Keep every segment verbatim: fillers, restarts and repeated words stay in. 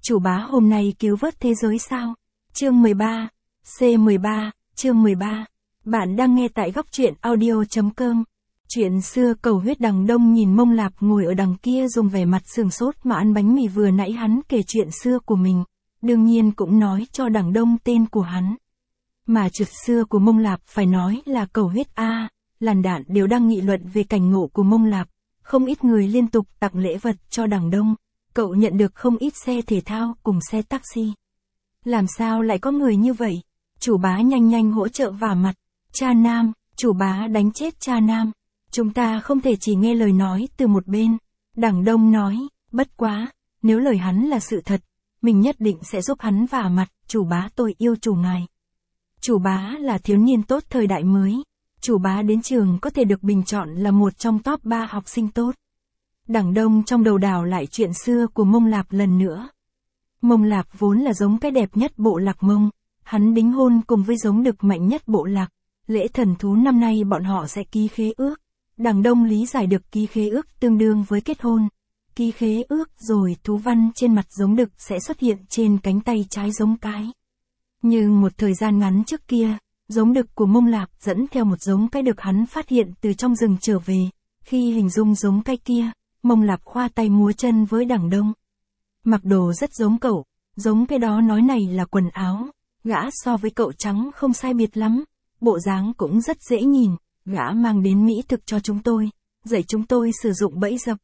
Chủ bá hôm nay cứu vớt thế giới sao? Chương mười ba, C mười ba, chương mười ba. Bạn đang nghe tại góc truyện audio chấm com. Chuyện xưa cầu huyết. Đằng Đông nhìn Mông Lạp ngồi ở đằng kia dùng vẻ mặt sừng sốt mà ăn bánh mì, vừa nãy hắn kể chuyện xưa của mình, đương nhiên cũng nói cho Đằng Đông tên của hắn. Mà chuyện xưa của Mông Lạp phải nói là cầu huyết a. Làn đạn đều đang nghị luận về cảnh ngộ của Mông Lạp, không ít người liên tục tặng lễ vật cho Đằng Đông. Cậu nhận được không ít xe thể thao cùng xe taxi. Làm sao lại có người như vậy? Chủ bá nhanh nhanh hỗ trợ vả mặt. Cha Nam, chủ bá đánh chết cha Nam. Chúng ta không thể chỉ nghe lời nói từ một bên. Đằng Đông nói, bất quá, nếu lời hắn là sự thật, mình nhất định sẽ giúp hắn vả mặt. Chủ bá, tôi yêu chủ ngài. Chủ bá là thiếu niên tốt thời đại mới. Chủ bá đến trường có thể được bình chọn là một trong top ba học sinh tốt. Đằng Đông trong đầu đảo lại chuyện xưa của Mông Lạp lần nữa. Mông Lạp vốn là giống cái đẹp nhất bộ lạc Mông, hắn đính hôn cùng với giống đực mạnh nhất bộ lạc. Lễ thần thú năm nay bọn họ sẽ ký khế ước. Đằng Đông lý giải được ký khế ước tương đương với kết hôn. Ký khế ước rồi thú văn trên mặt giống đực sẽ xuất hiện trên cánh tay trái giống cái. Nhưng một thời gian ngắn trước kia, giống đực của Mông Lạp dẫn theo một giống cái được hắn phát hiện từ trong rừng trở về. Khi hình dung giống cái kia, Mông Lạp khoa tay múa chân với Đằng Đông. Mặc đồ rất giống cậu, giống cái đó nói này là quần áo, gã so với cậu trắng không sai biệt lắm, bộ dáng cũng rất dễ nhìn, gã mang đến mỹ thực cho chúng tôi, dạy chúng tôi sử dụng bẫy dập.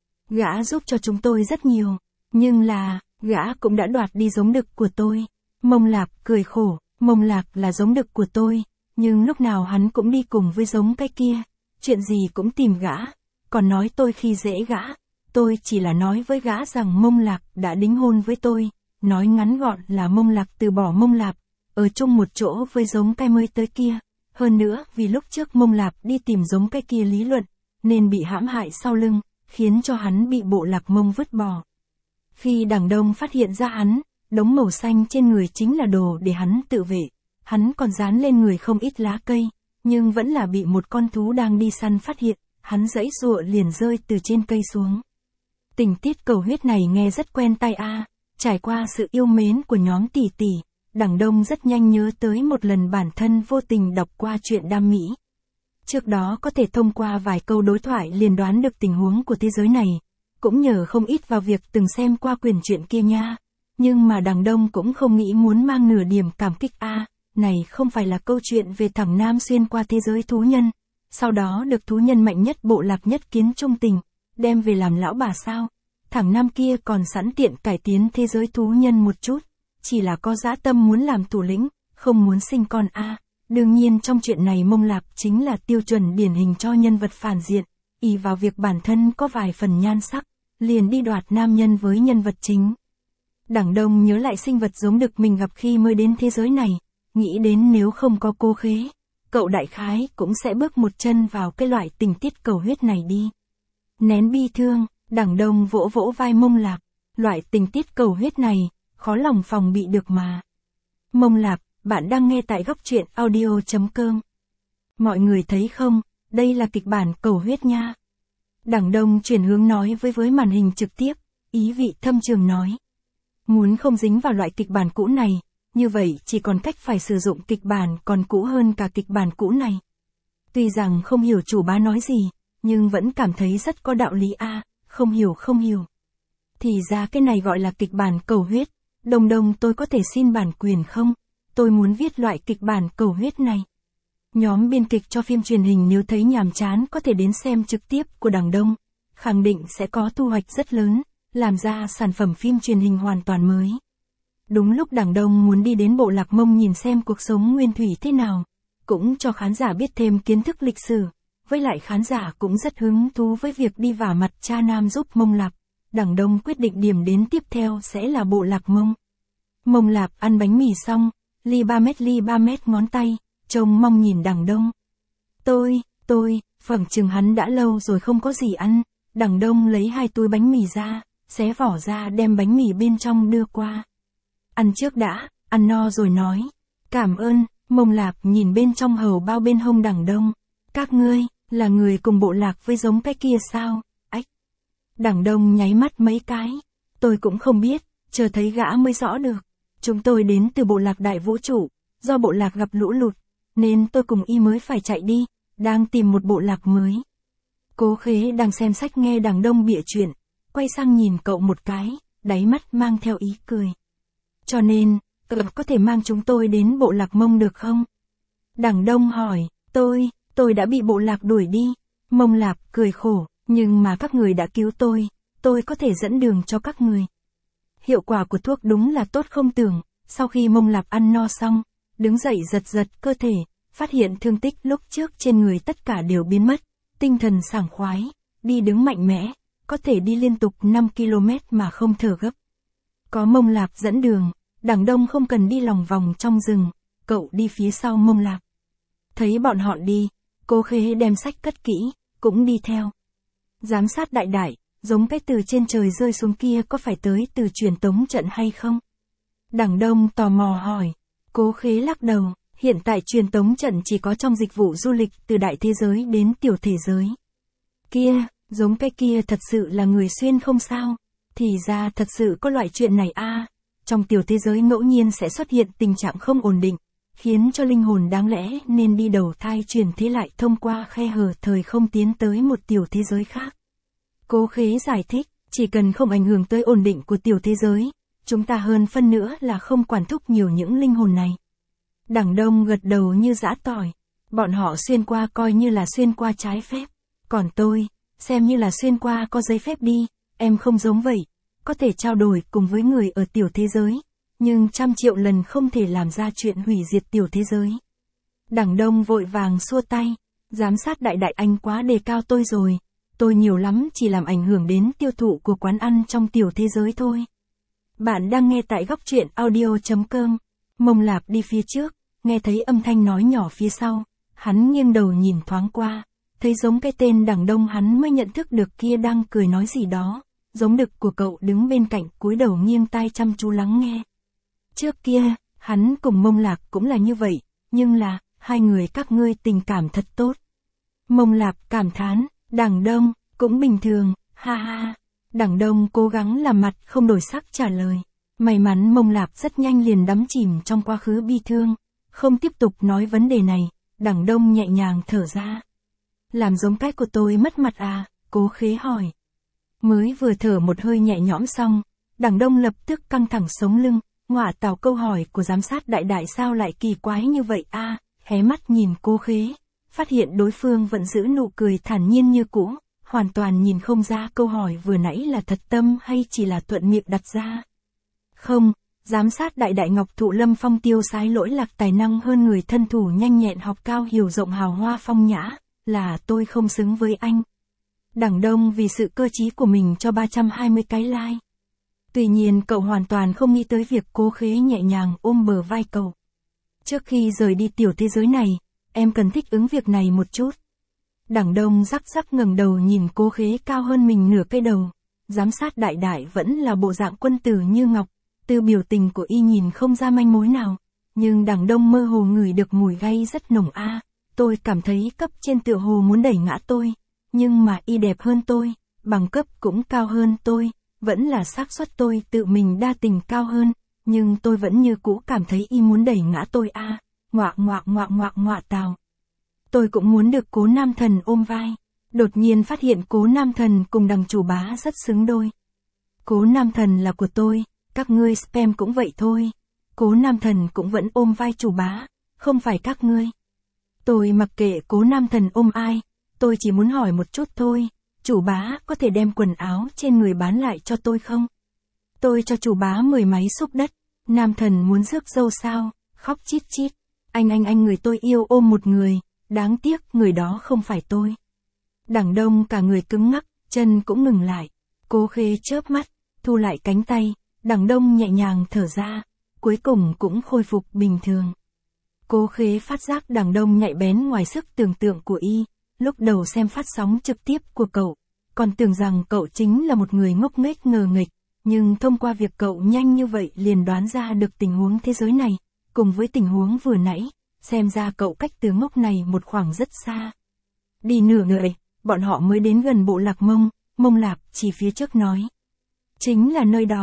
Gã giúp cho chúng tôi rất nhiều, nhưng là, gã cũng đã đoạt đi giống đực của tôi. Mông Lạp cười khổ, Mông Lạp là giống đực của tôi, nhưng lúc nào hắn cũng đi cùng với giống cái kia, chuyện gì cũng tìm gã. Còn nói tôi khi dễ gã, tôi chỉ là nói với gã rằng Mông Lạp đã đính hôn với tôi, nói ngắn gọn là Mông Lạp từ bỏ Mông Lạp, ở chung một chỗ với giống cái mới tới kia. Hơn nữa vì lúc trước Mông Lạp đi tìm giống cái kia lý luận, nên bị hãm hại sau lưng, khiến cho hắn bị bộ lạc Mông vứt bỏ. Khi Đằng Đông phát hiện ra hắn, đống màu xanh trên người chính là đồ để hắn tự vệ, hắn còn dán lên người không ít lá cây, nhưng vẫn là bị một con thú đang đi săn phát hiện. Hắn giãy giụa liền rơi từ trên cây xuống. Tình tiết cầu huyết này nghe rất quen tai a. Trải qua sự yêu mến của nhóm tỷ tỷ, Đằng Đông rất nhanh nhớ tới một lần bản thân vô tình đọc qua chuyện Đam Mỹ. Trước đó có thể thông qua vài câu đối thoại liền đoán được tình huống của thế giới này, cũng nhờ không ít vào việc từng xem qua quyển truyện kia nha. Nhưng mà Đằng Đông cũng không nghĩ muốn mang nửa điểm cảm kích a. Này không phải là câu chuyện về thằng Nam xuyên qua thế giới thú nhân, sau đó được thú nhân mạnh nhất bộ lạc nhất kiến trung tình, đem về làm lão bà sao? Thằng Nam kia còn sẵn tiện cải tiến thế giới thú nhân một chút, chỉ là có dã tâm muốn làm thủ lĩnh, không muốn sinh con a. À, đương nhiên trong chuyện này Mông Lạp chính là tiêu chuẩn điển hình cho nhân vật phản diện, ỷ vào việc bản thân có vài phần nhan sắc, liền đi đoạt nam nhân với nhân vật chính. Đằng Đông nhớ lại sinh vật giống đực mình gặp khi mới đến thế giới này, nghĩ đến nếu không có cô khế, cậu đại khái cũng sẽ bước một chân vào cái loại tình tiết cầu huyết này đi. Nén bi thương, Đằng Đông vỗ vỗ vai Mông Lạp, loại tình tiết cầu huyết này, khó lòng phòng bị được mà. Mông Lạp, bạn đang nghe tại góc truyện audio chấm com. Mọi người thấy không, đây là kịch bản cầu huyết nha. Đằng Đông chuyển hướng nói với với màn hình trực tiếp, ý vị thâm trường nói. Muốn không dính vào loại kịch bản cũ này, như vậy chỉ còn cách phải sử dụng kịch bản còn cũ hơn cả kịch bản cũ này. Tuy rằng không hiểu chủ bá nói gì, nhưng vẫn cảm thấy rất có đạo lý a. À, không hiểu không hiểu. Thì ra cái này gọi là kịch bản cầu huyết. Đồng đồng tôi có thể xin bản quyền không? Tôi muốn viết loại kịch bản cầu huyết này. Nhóm biên kịch cho phim truyền hình nếu thấy nhàm chán có thể đến xem trực tiếp của Đằng Đông. Khẳng định sẽ có thu hoạch rất lớn, làm ra sản phẩm phim truyền hình hoàn toàn mới. Đúng lúc Đằng Đông muốn đi đến bộ lạc Mông nhìn xem cuộc sống nguyên thủy thế nào, cũng cho khán giả biết thêm kiến thức lịch sử, với lại khán giả cũng rất hứng thú với việc đi vả mặt cha Nam giúp Mông Lạp. Đằng Đông quyết định điểm đến tiếp theo sẽ là bộ lạc Mông. Mông Lạp ăn bánh mì xong, ly ba mét ly ba mét ngón tay, trông mong nhìn Đằng Đông. Tôi, tôi, phỏng chừng hắn đã lâu rồi không có gì ăn. Đằng Đông lấy hai túi bánh mì ra, xé vỏ ra đem bánh mì bên trong đưa qua. Ăn trước đã, ăn no rồi nói. Cảm ơn. Mông Lạp nhìn bên trong hầu bao bên hông Đằng Đông. Các ngươi, là người cùng bộ lạc với giống cái kia sao? Ách. Đằng Đông nháy mắt mấy cái. Tôi cũng không biết, chờ thấy gã mới rõ được. Chúng tôi đến từ bộ lạc đại vũ trụ, do bộ lạc gặp lũ lụt, nên tôi cùng y mới phải chạy đi, đang tìm một bộ lạc mới. Cố Khế đang xem sách nghe đằng Đông bịa chuyện, quay sang nhìn cậu một cái, đáy mắt mang theo ý cười. Cho nên, cậu có thể mang chúng tôi đến bộ lạc Mông được không? Đằng Đông hỏi, tôi, tôi đã bị bộ lạc đuổi đi. Mông Lạp cười khổ, nhưng mà các người đã cứu tôi, tôi có thể dẫn đường cho các người. Hiệu quả của thuốc đúng là tốt không tưởng, sau khi Mông Lạp ăn no xong, đứng dậy giật giật cơ thể, phát hiện thương tích lúc trước trên người tất cả đều biến mất, tinh thần sảng khoái, đi đứng mạnh mẽ, có thể đi liên tục năm ki lô mét mà không thở gấp. Có Mông Lạp dẫn đường, đằng Đông không cần đi lòng vòng trong rừng, cậu đi phía sau Mông Lạp. Thấy bọn họ đi, Cố Khế đem sách cất kỹ, cũng đi theo. Giám sát đại đại, giống cái từ trên trời rơi xuống kia có phải tới từ truyền tống trận hay không? Đằng Đông tò mò hỏi. Cố Khế lắc đầu, hiện tại truyền tống trận chỉ có trong dịch vụ du lịch từ đại thế giới đến tiểu thế giới. Kia, giống cái kia thật sự là người xuyên không sao? Thì ra thật sự có loại chuyện này a. Trong tiểu thế giới ngẫu nhiên sẽ xuất hiện tình trạng không ổn định, khiến cho linh hồn đáng lẽ nên đi đầu thai chuyển thế lại thông qua khe hở thời không tiến tới một tiểu thế giới khác. Cố Khế giải thích, chỉ cần không ảnh hưởng tới ổn định của tiểu thế giới, chúng ta hơn phân nữa là không quản thúc nhiều những linh hồn này. Đằng Đông gật đầu như giã tỏi, bọn họ xuyên qua coi như là xuyên qua trái phép, còn tôi, xem như là xuyên qua có giấy phép đi, em không giống vậy, có thể trao đổi cùng với người ở tiểu thế giới, nhưng trăm triệu lần không thể làm ra chuyện hủy diệt tiểu thế giới. Đằng Đông vội vàng xua tay, giám sát đại đại anh quá đề cao tôi rồi, tôi nhiều lắm chỉ làm ảnh hưởng đến tiêu thụ của quán ăn trong tiểu thế giới thôi. Bạn đang nghe tại góc truyện audio chấm com. Mông Lạp đi phía trước, nghe thấy âm thanh nói nhỏ phía sau, hắn nghiêng đầu nhìn thoáng qua, thấy giống cái tên đằng Đông hắn mới nhận thức được kia đang cười nói gì đó, giống đực của cậu đứng bên cạnh cúi đầu nghiêng tai chăm chú lắng nghe. Trước kia, hắn cùng Mông Lạp cũng là như vậy, nhưng là, hai người các ngươi tình cảm thật tốt. Mông Lạp cảm thán, đằng Đông, cũng bình thường, ha ha. Đằng Đông cố gắng làm mặt không đổi sắc trả lời. May mắn Mông Lạp rất nhanh liền đắm chìm trong quá khứ bi thương, không tiếp tục nói vấn đề này, đằng Đông nhẹ nhàng thở ra. Làm giống cái của tôi mất mặt à, Cố Khế hỏi. Mới vừa thở một hơi nhẹ nhõm xong, đằng Đông lập tức căng thẳng sống lưng, ngọa tào câu hỏi của giám sát đại đại sao lại kỳ quái như vậy a à, hé mắt nhìn Cố Khế, phát hiện đối phương vẫn giữ nụ cười thản nhiên như cũ, hoàn toàn nhìn không ra câu hỏi vừa nãy là thật tâm hay chỉ là thuận miệng đặt ra. Không, giám sát đại đại Ngọc Thụ Lâm Phong tiêu sái lỗi lạc tài năng hơn người thân thủ nhanh nhẹn học cao hiểu rộng hào hoa phong nhã, là tôi không xứng với anh. Đằng Đông vì sự cơ trí của mình cho ba trăm hai mươi cái like. Tuy nhiên cậu hoàn toàn không nghĩ tới việc Cố Khế nhẹ nhàng ôm bờ vai cậu. Trước khi rời đi tiểu thế giới này, em cần thích ứng việc này một chút. Đằng Đông rắc rắc ngẩng đầu nhìn Cố Khế cao hơn mình nửa cây đầu. Giám sát đại đại vẫn là bộ dạng quân tử như ngọc, từ biểu tình của y nhìn không ra manh mối nào. Nhưng đằng Đông mơ hồ ngửi được mùi gay rất nồng a. À, tôi cảm thấy cấp trên tựa hồ muốn đẩy ngã tôi. Nhưng mà y đẹp hơn tôi, bằng cấp cũng cao hơn tôi, vẫn là xác suất tôi tự mình đa tình cao hơn. Nhưng tôi vẫn như cũ cảm thấy y muốn đẩy ngã tôi a. À, ngoạ ngoạ ngoạ ngoạ ngoạ tào. Tôi cũng muốn được Cố Nam Thần ôm vai. Đột nhiên phát hiện Cố Nam Thần cùng đằng chủ bá rất xứng đôi. Cố Nam Thần là của tôi, các ngươi spam cũng vậy thôi. Cố Nam Thần cũng vẫn ôm vai chủ bá, không phải các ngươi. Tôi mặc kệ Cố Nam Thần ôm ai, tôi chỉ muốn hỏi một chút thôi, chủ bá có thể đem quần áo trên người bán lại cho tôi không? Tôi cho chủ bá mười máy xúc đất, Nam Thần muốn rước dâu sao, khóc chít chít. Anh anh anh người tôi yêu ôm một người, đáng tiếc người đó không phải tôi. Đằng Đông cả người cứng ngắc, chân cũng ngừng lại. Cố Khế chớp mắt, thu lại cánh tay, đằng Đông nhẹ nhàng thở ra, cuối cùng cũng khôi phục bình thường. Cố Khế phát giác đằng Đông nhạy bén ngoài sức tưởng tượng của y, lúc đầu xem phát sóng trực tiếp của cậu, còn tưởng rằng cậu chính là một người ngốc nghếch ngờ nghịch, nhưng thông qua việc cậu nhanh như vậy liền đoán ra được tình huống thế giới này, cùng với tình huống vừa nãy, xem ra cậu cách từ ngốc này một khoảng rất xa. Đi nửa người, bọn họ mới đến gần bộ lạc Mông, Mông Lạp chỉ phía trước nói. Chính là nơi đó,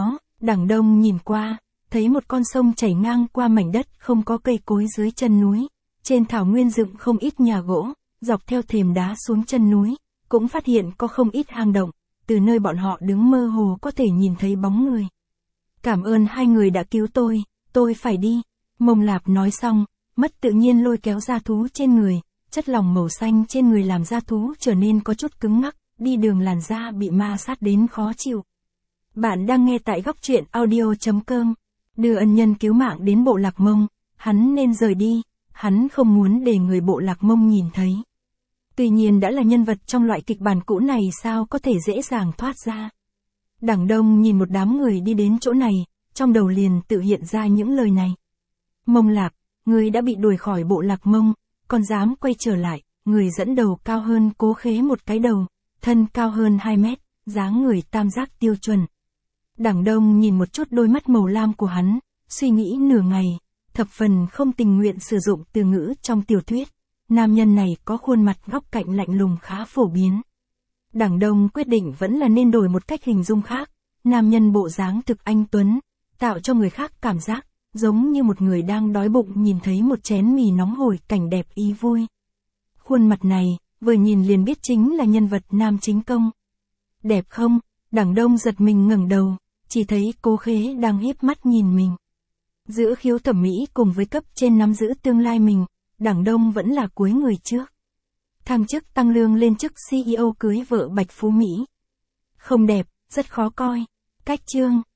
Đảng Đông nhìn qua, thấy một con sông chảy ngang qua mảnh đất không có cây cối dưới chân núi. Trên thảo nguyên dựng không ít nhà gỗ, dọc theo thềm đá xuống chân núi, cũng phát hiện có không ít hang động, từ nơi bọn họ đứng mơ hồ có thể nhìn thấy bóng người. Cảm ơn hai người đã cứu tôi, tôi phải đi. Mông Lạp nói xong, mất tự nhiên lôi kéo da thú trên người, chất lỏng màu xanh trên người làm da thú trở nên có chút cứng ngắc, đi đường làn da bị ma sát đến khó chịu. Bạn đang nghe tại góc truyện audio chấm com. Đưa ân nhân cứu mạng đến bộ lạc Mông, hắn nên rời đi, hắn không muốn để người bộ lạc Mông nhìn thấy. Tuy nhiên đã là nhân vật trong loại kịch bản cũ này sao có thể dễ dàng thoát ra. Đảng Đông nhìn một đám người đi đến chỗ này, trong đầu liền tự hiện ra những lời này. Mông Lạp, người đã bị đuổi khỏi bộ lạc Mông, còn dám quay trở lại, người dẫn đầu cao hơn Cố Khế một cái đầu, thân cao hơn hai mét, dáng người tam giác tiêu chuẩn. Đảng Đông nhìn một chút đôi mắt màu lam của hắn, suy nghĩ nửa ngày, thập phần không tình nguyện sử dụng từ ngữ trong tiểu thuyết. Nam nhân này có khuôn mặt góc cạnh lạnh lùng khá phổ biến. Đảng Đông quyết định vẫn là nên đổi một cách hình dung khác. Nam nhân bộ dáng thực anh tuấn, tạo cho người khác cảm giác giống như một người đang đói bụng nhìn thấy một chén mì nóng hổi cảnh đẹp ý vui. Khuôn mặt này, vừa nhìn liền biết chính là nhân vật nam chính công. Đẹp không? Đảng Đông giật mình ngẩng đầu, chỉ thấy Cố Khế đang híp mắt nhìn mình. Giữa khiếu thẩm mỹ cùng với cấp trên nắm giữ tương lai mình, Đảng Đông vẫn là cuối người trước. Thăng chức tăng lương lên chức xê e ô cưới vợ Bạch Phú Mỹ. Không đẹp, rất khó coi. Cách chương.